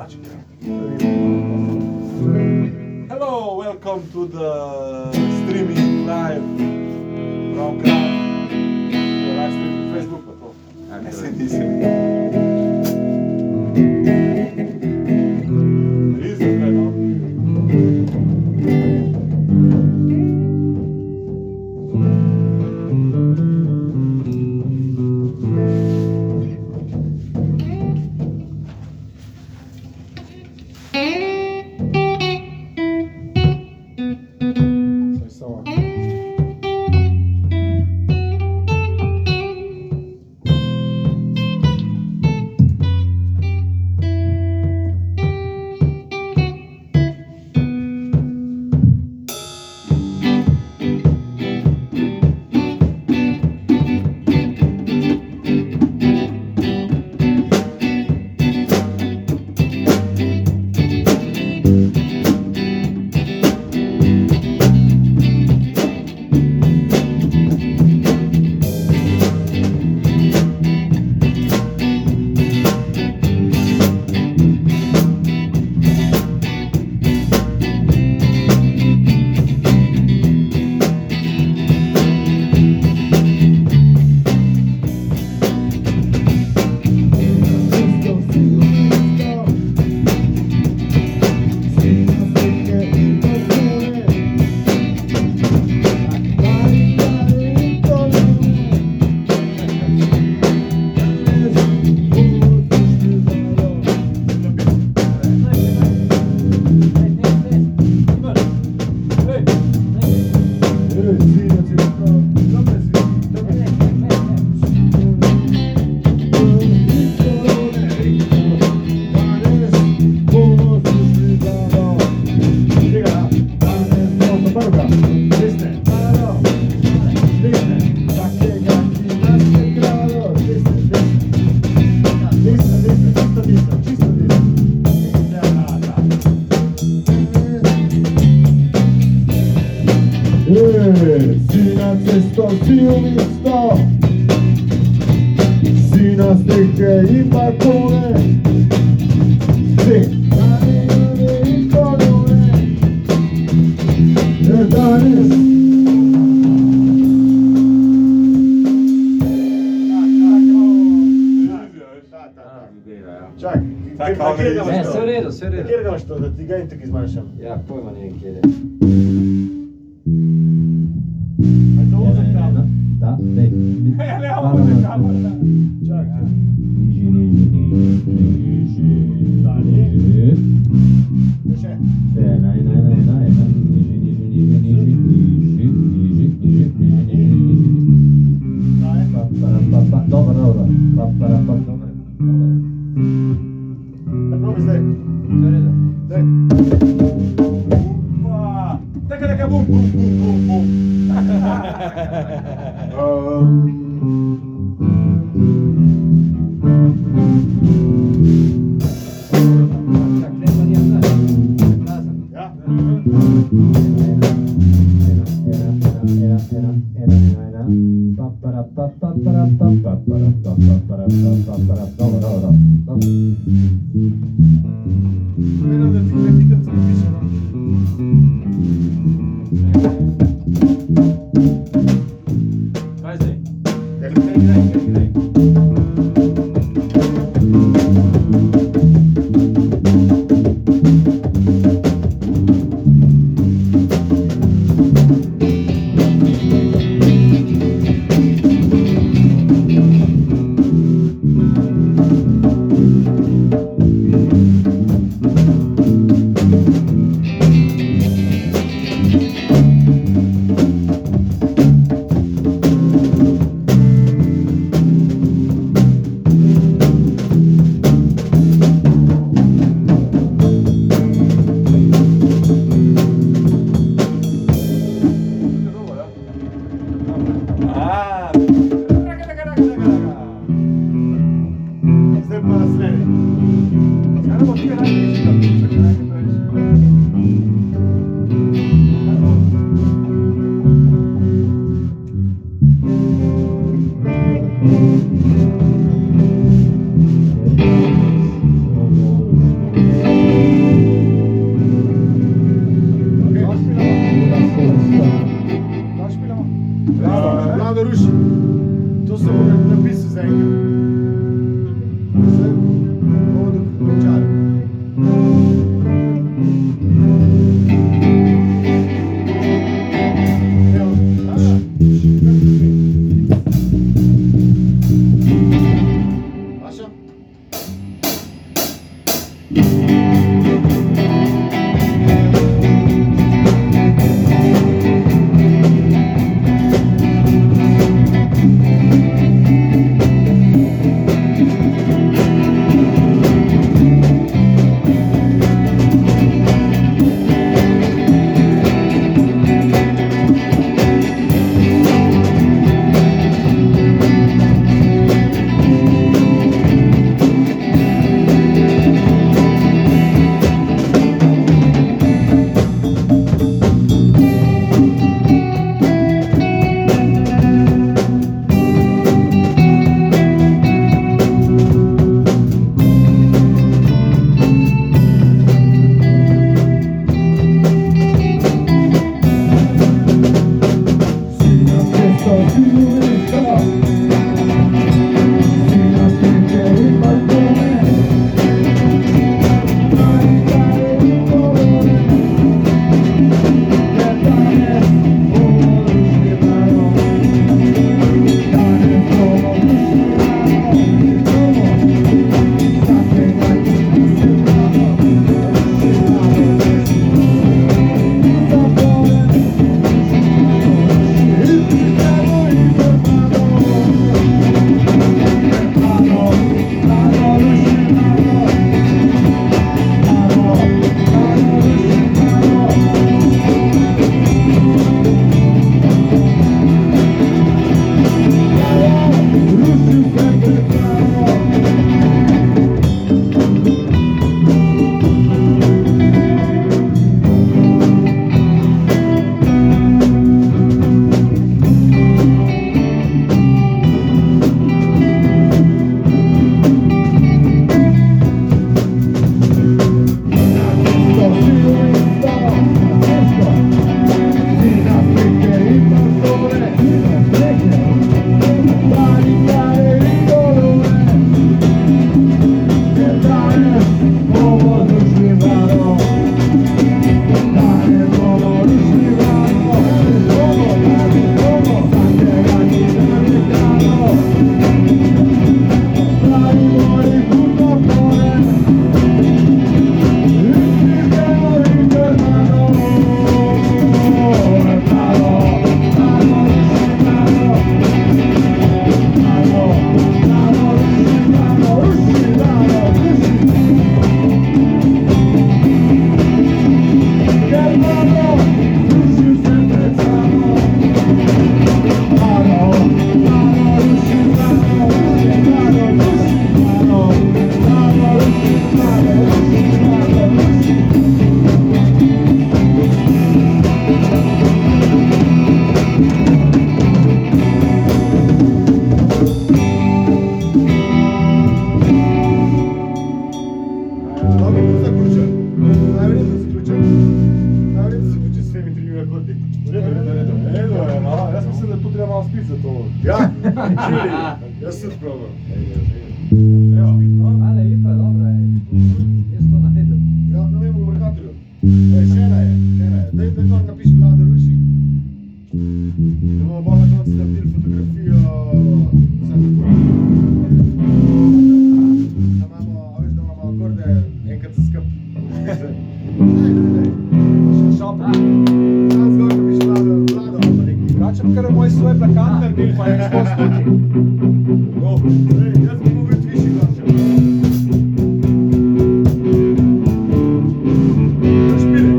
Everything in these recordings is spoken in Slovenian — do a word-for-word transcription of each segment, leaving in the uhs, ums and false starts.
Hello, welcome to the streaming live program. Live streaming Facebook, pa to. Ne se nisem. Izvedeno. Sina sticker i balkongen. Se, där är det i korridoren. Där är det. Čak, ne, sve u redu, sve u redu. Kjer ga što, da ti ga intak izmašam? Ja, pojma nije kjer je. A to uzak tamo? Da, dej. Ja nemam uzak tamo, da. Čak, čak. Niži, niži, niži, niži. Dalje. Više. Sve, naj, naj, naj, naj, naj. Niži, niži, niži, niži, niži, niži, niži, niži, niži. Dalje. Pa, para, pa, pa, dobro, dobro. Pa, para, pa, dobro, dobro. Da probi zdaj. Sve u redu. Zdaj. Upa. Taka, taka, bum, bum, bum, bum, bum. Čak, nema nije znaš. Prazan. Ja? Gledam da ti ne pitam se više. Kaj zdaj? Kaj igraj, kaj igraj. Jaz tudi probam. Evo, no. Ale, Ipa, dobro je. Jaz to najdem. Ja, ne vem, v Mercatorju. Ej, še ena je, še ena je. Daj, daj to napiši Vlado Ruši. Da bomo bolj na koncu naredili fotografijo. Vsem. Da imamo, a veš, da imamo akorde enkrat za skup. Daj, daj, daj. Še šopa. Sam zgor napiši Vlado, Vlado, ali pa nekaj. Drugače pa kar moj svoj plakat naredil, pa je nekaj stoti. No, ej, jaz bi mogel biti višji glas še. Zašpilej.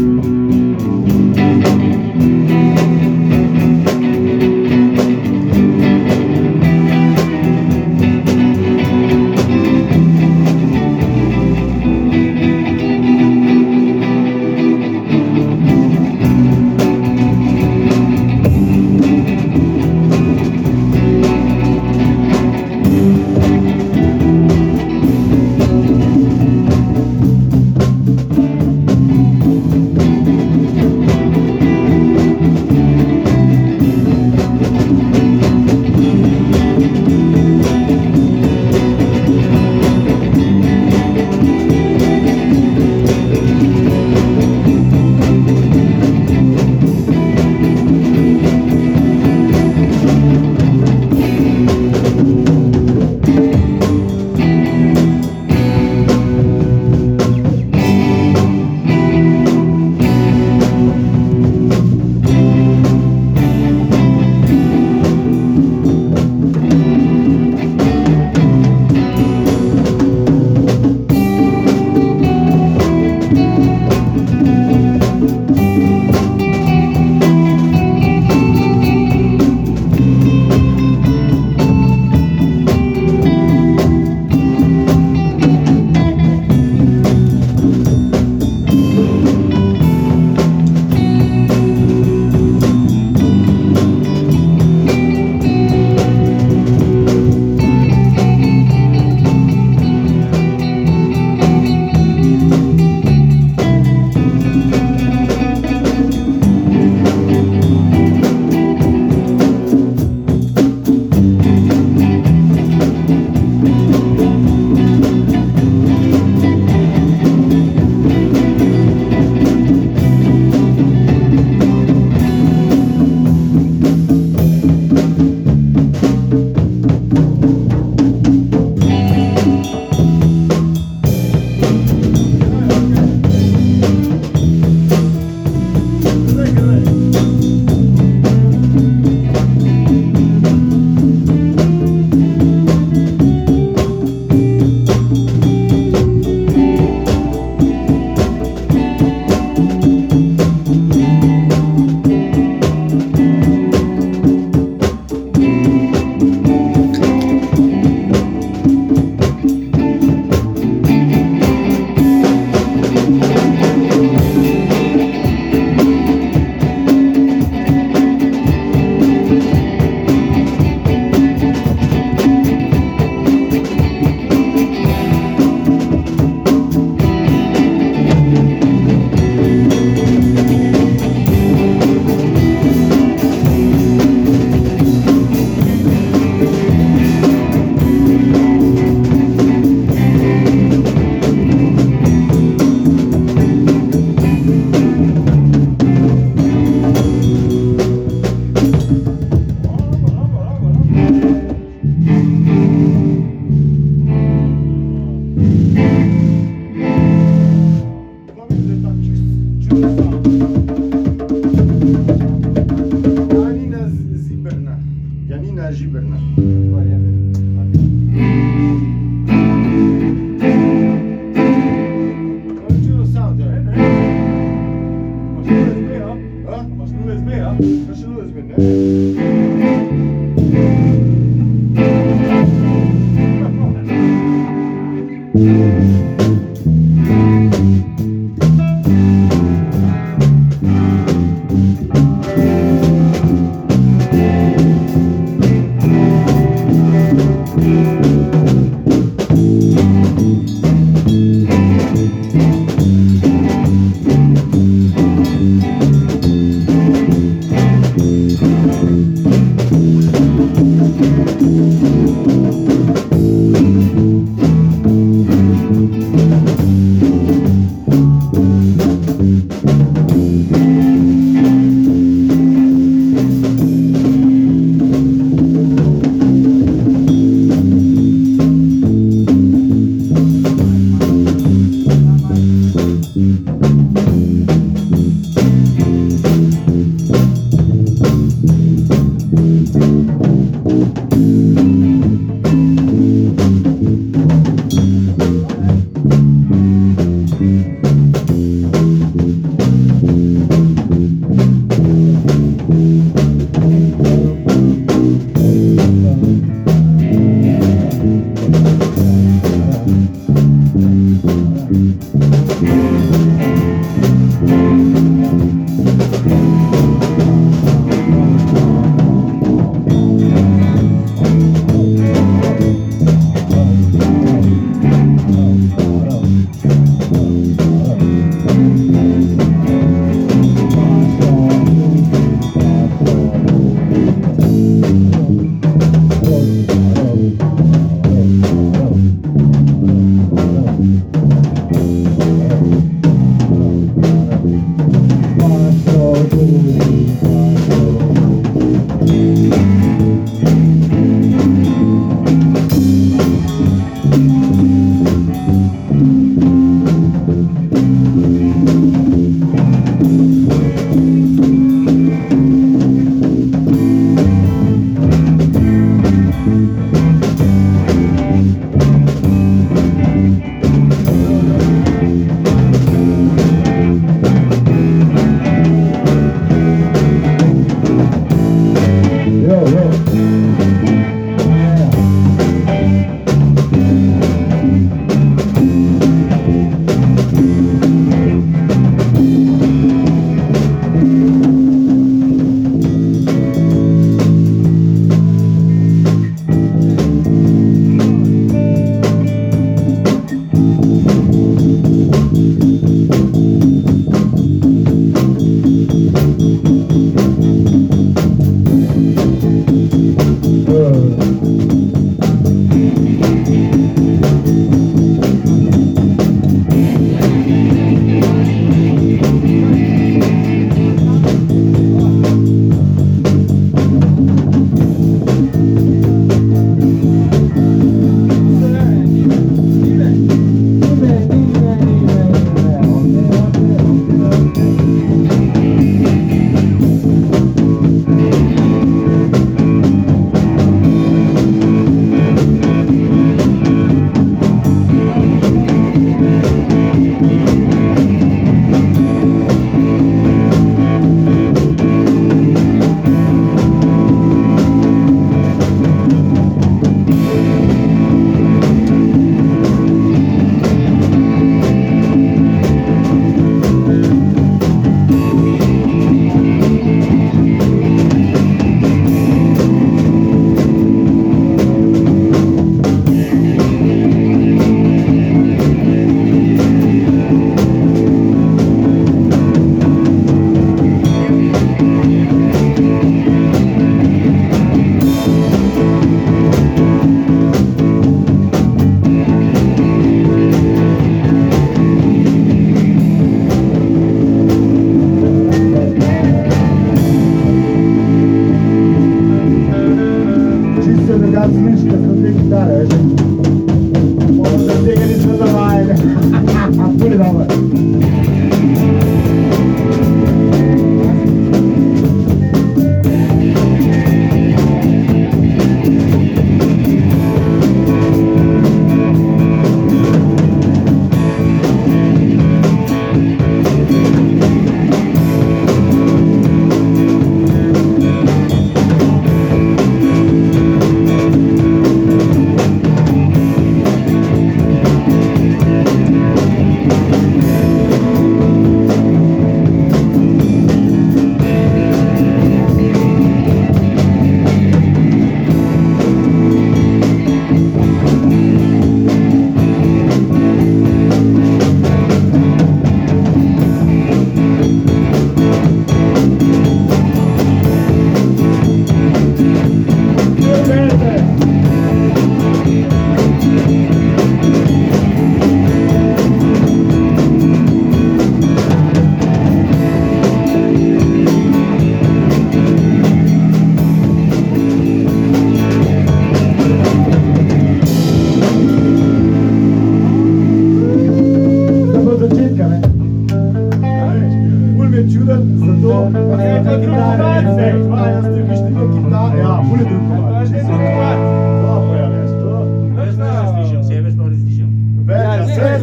Žiberna. Čudo sound, ja. Imaš U S B, ja? A? Imaš U S B, ja? Kaj še U S B, ne? Thank you.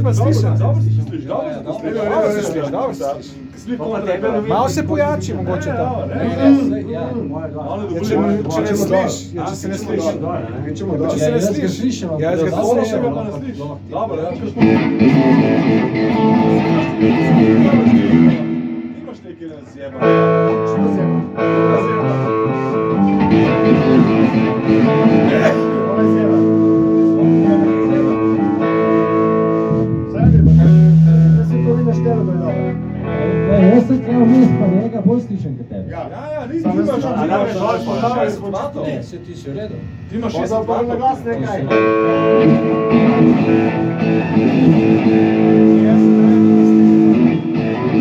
me slišiš, Dobro, dobro se slišiš, dobro se slišiš, dobro, dobro se dobro, slišiš, dobro se dobro. slišiš. Slišiš Pa kontra tebe tebe. ne Malo se pojači mogoče Ne, tam. ne, Ne, ne. ne, saj, ja. Malo Ja, dobi, če, malo če ne Če slišiš, ja, če se ne Če slišiš. Mi ćemo Če dole. se ne jaz ga slišiš. slišim, ampak Jaz ga dobro, Dobro, slišim. še ga pa ne slišiš. Dobro, ja, kaj smo. Ti imaš nekaj na zjeba. Ja, jaz sem tukaj vmes, pa njega bolj slišim kot tebe. Ja. Ja, ja, nisi Samo ti imaš, jaz- ti A, imaš dobro, šestnajst dobro, vatov. Ne, se ti si v redu. Ti imaš Pa šestnajst za prvi vatov. glas nekaj. Jaz sem rekel,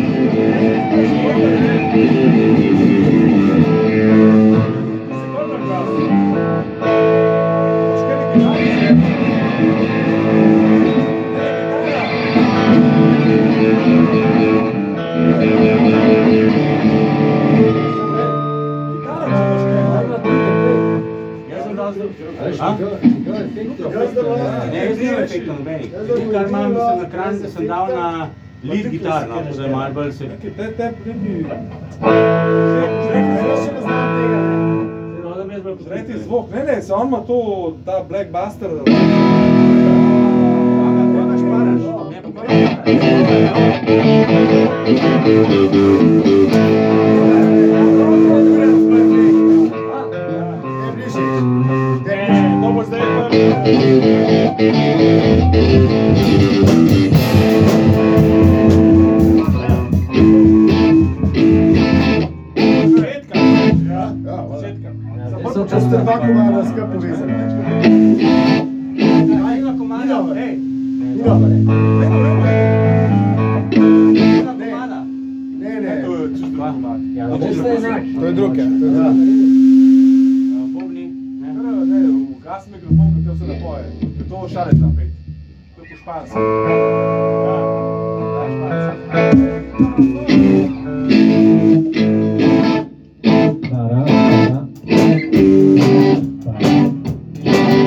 Jaz sem dal zdaj. Veš, A? njegov- njegov efekt je Jaz da efekt, Ne, jaz nimam efektov nobenih. Edino, kar imam, sem na kranj, da sem dal na lead gitar, no, pa zdaj malo bolj se... Neki te, te, neki... No, da mi jaz bolj Tretji zvok, ne, ne, se on ima to, ta Black Buster. Koga šparaš? Ne, pa koga šparaš? To bo zdaj pa... Petka. Ja, ja, voilà. Začetka. Jaz sem Če ste dva komada skupaj povezani. Enega komada, hej, Ni dobro. enega komada. Ne, ne. To je čisto drugi mat. Ja, no, to ste enaki. To je drug, ja. To je Ja. drug. Bobni, ne? Ne, ne, ne, ugasni mikrofon, ker te vse ne poje. Ker to šalec napet. To je po špansko. Ja, ja, špansko. Para, para. Para.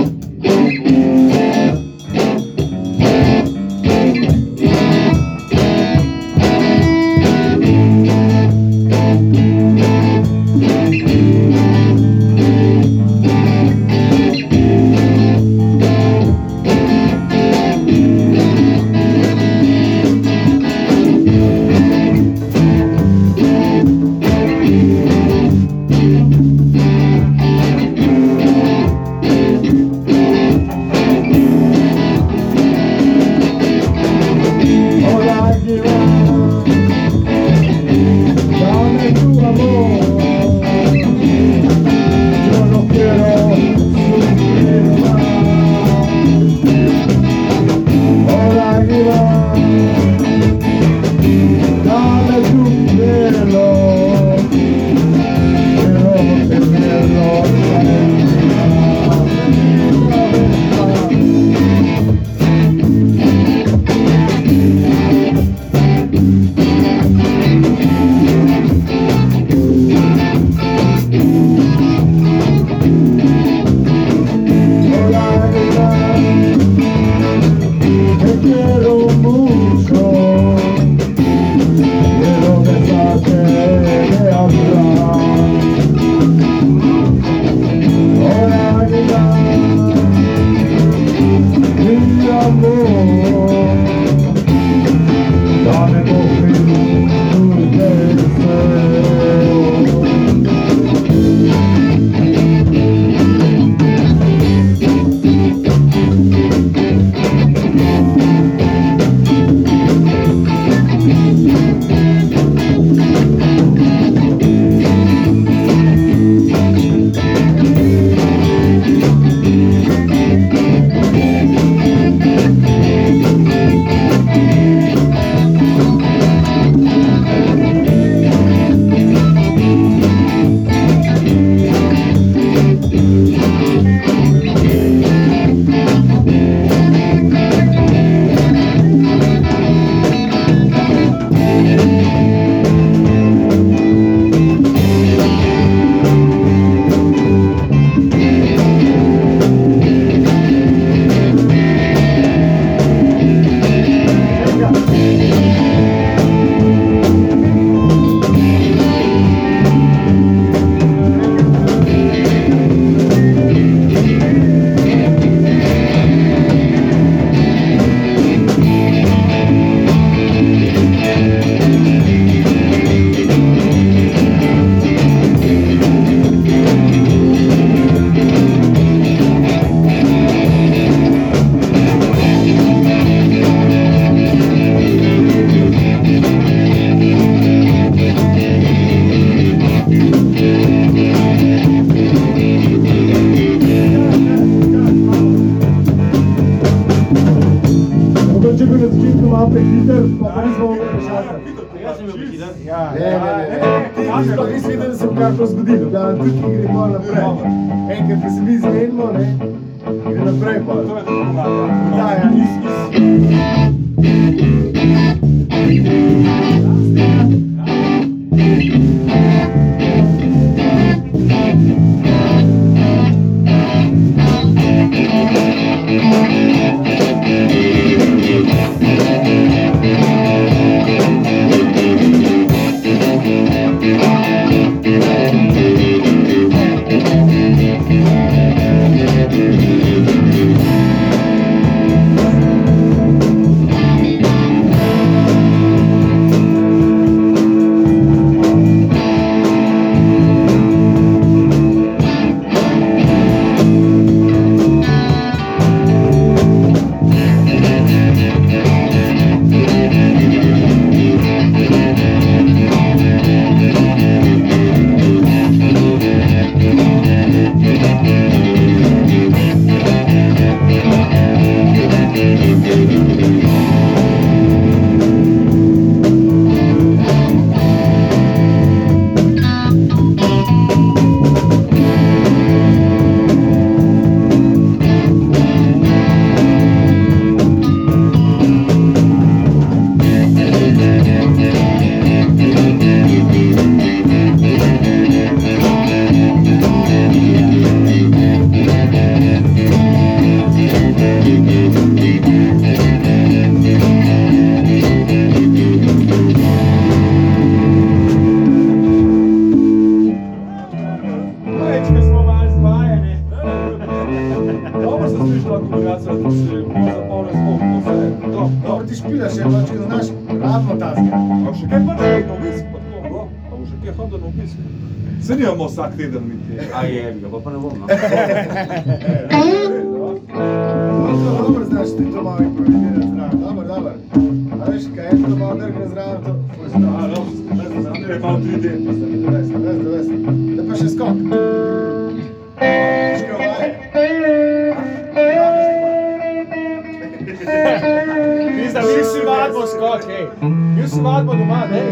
malo prehiter, pa pa nismo mogli rešati. Jaz sem bil prehiter. Ja, Ne, ne, ne, ti sploh nisi videl, da se bo karkoli zgodilo. Da nam tudi gre malo naprej. Enkrat, ko se mi zmenimo, ne, gre naprej pa. To je tako pomagalo. Da, ja, iz, iz. Dobro ti špilaš, je pač, ko znaš, rabimo tazga. A še kaj pa ne, na obisk pa tako, bro? A bo še kaj hodil na obisk? Se nimamo vsak teden mi ti. A je, ga pa pa ne bom, no. Dobro, dobro znaš ti to malo improvizirati zraven, dobro, dobro. A veš, kaj je to malo drgne zraven, to tvoj A, zdrav. dobro, to je malo tri D. Vesno, vesno, vesno. Da pa še skok. Škaj vaje. Mislim, mi si vadbo skok, hej. Mi si vadbo doma, hej.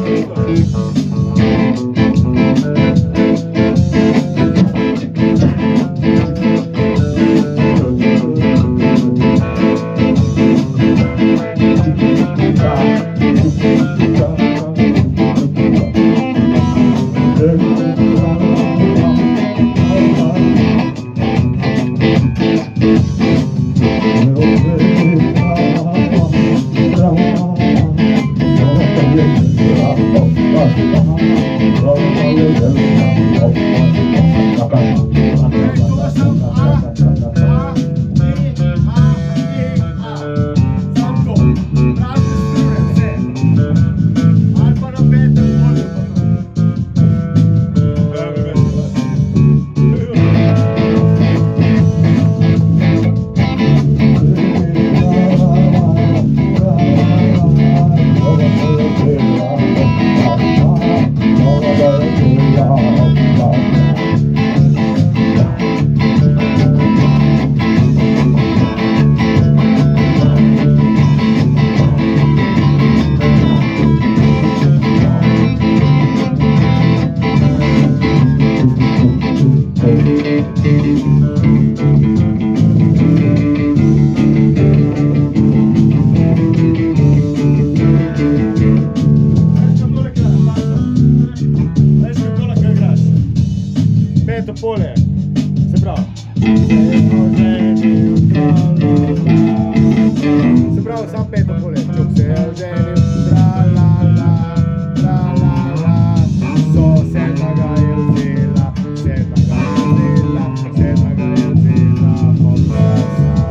Topole, se pravi. Se pravi, sam pet topole. Čuk se je oženil, tra la la, tra la la. So sedma ga je vzela, sedma ga je vzela, sedma ga je vzela, hopsa sa.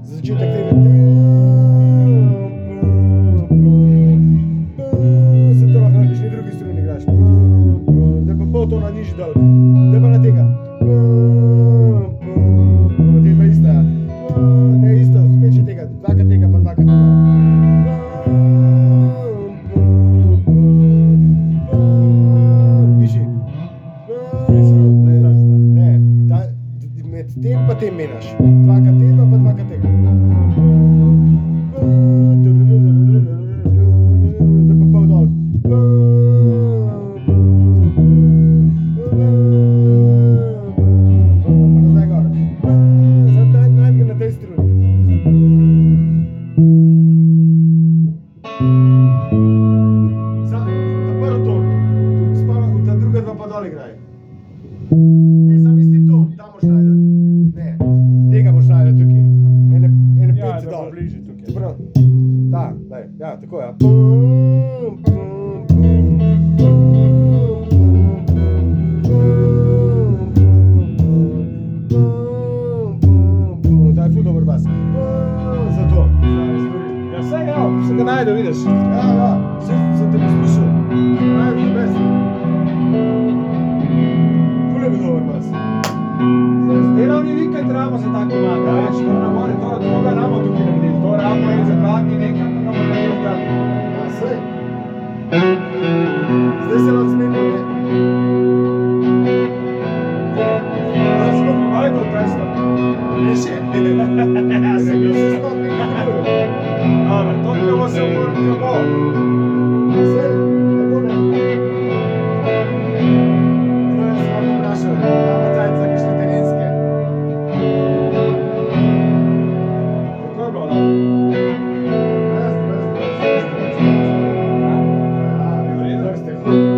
Za začetek tega. Se to lahko na kakšni drugi struni igraš. Zdaj pa pol tona nižji dol. Zdaj pa na tega. Te dva ista. Ne isto, spet še tega. Dvakrat tega pa dvakrat tega. Višji. Ne, ta, med tem pa tem meniš. Dvakrat tega pa dvakrat tega. Zdaj pa pol dol. Pa nazaj gor. Zdaj naj- najdi ga na tej struni. Za, ta prvi ton, spala, ta druga dva pa dol igraj. Ne, sam isti ton, tam moraš najti. Ne, tega moraš najti tukaj. Ene, ene Ja, petce da bo dol. bližje tukaj. Prav. Ta, daj, ja, tako ja. Pum, pum, pum, pum, pum. Ta je ful dober bas. Zato. Ja, saj ja, se ga najde, vidiš. Ja, ja, sem, sem te poslušal. Najbolj bes. Ful je bil dober bas. Delovni vikend ramo za tako maga, veš, to ne more, to, to ga ramo tukaj narediti, to ramo je za dva dni nekam, pa ga bomo narediti tam. Ja, sej. Zdaj se lahko zmenimo, ne? Ja, smo pri Vajdu testo. Ne še. Ja, sem bil še stopnik. Dobar, to kavo se uporim kavo. Sej, ne bo ne. Zdaj se vam vprašal, imamo cajt za kakšne terenske. Kako je bilo, da? Brez, brez, brez, brez, brez, brez. Ja, v redu ste.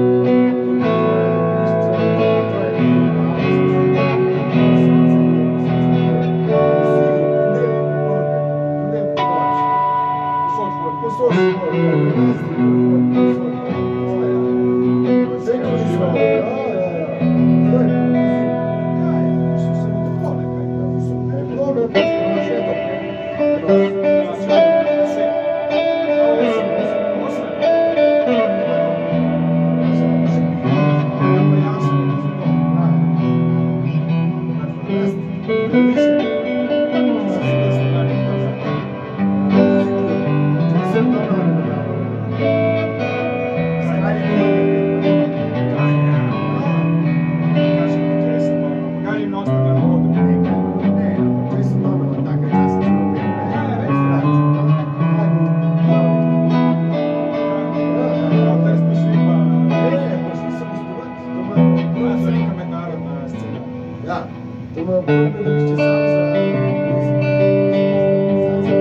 Ja, to ima gledališče sam za muzik. Sam za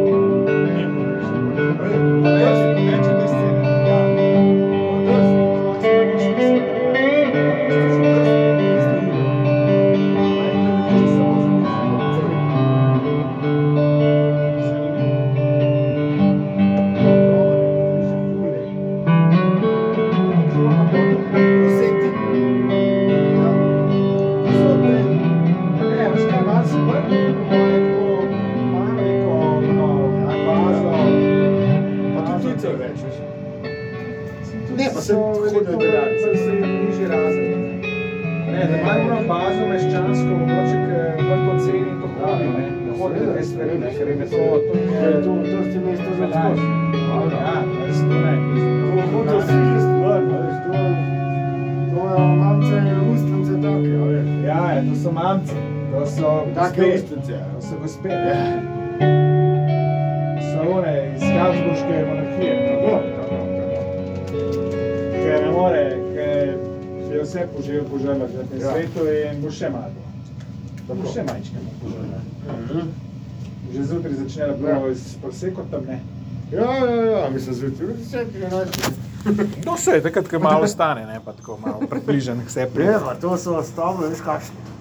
muzik. Več, več je te scene. Ja. To je Ne, pa sem hodil delati, sem se nižji razred. Ne, da imajo ono bazo meščansko, mogoče, ker to ceni in to hodi, ne. Da hodi te stvari, ne, ker je to, to je... To, to ste mesto za odskos. Ja, res to ne. To hotel si stvar, veš, to... To je mamce ustnice take, a veš. Ja, to so mamci, to so Take gospe, ustnice. to so gospe, ja. So one iz Habsburške monarhije, tako, tako, tako. Ker ne more, ker je vse požel, požela že na tem Ja. svetu in bo še malo. Da bo še majčkeno požela. Že zjutraj začne bilo iz prosekotom, ne? Ja, ja, ja, mislim, zjutraj, vse trinajst. No, vse, takrat, ko malo stane, ne, pa tako malo približen k sebi. Ne, pa to so stavili, veš kakšni.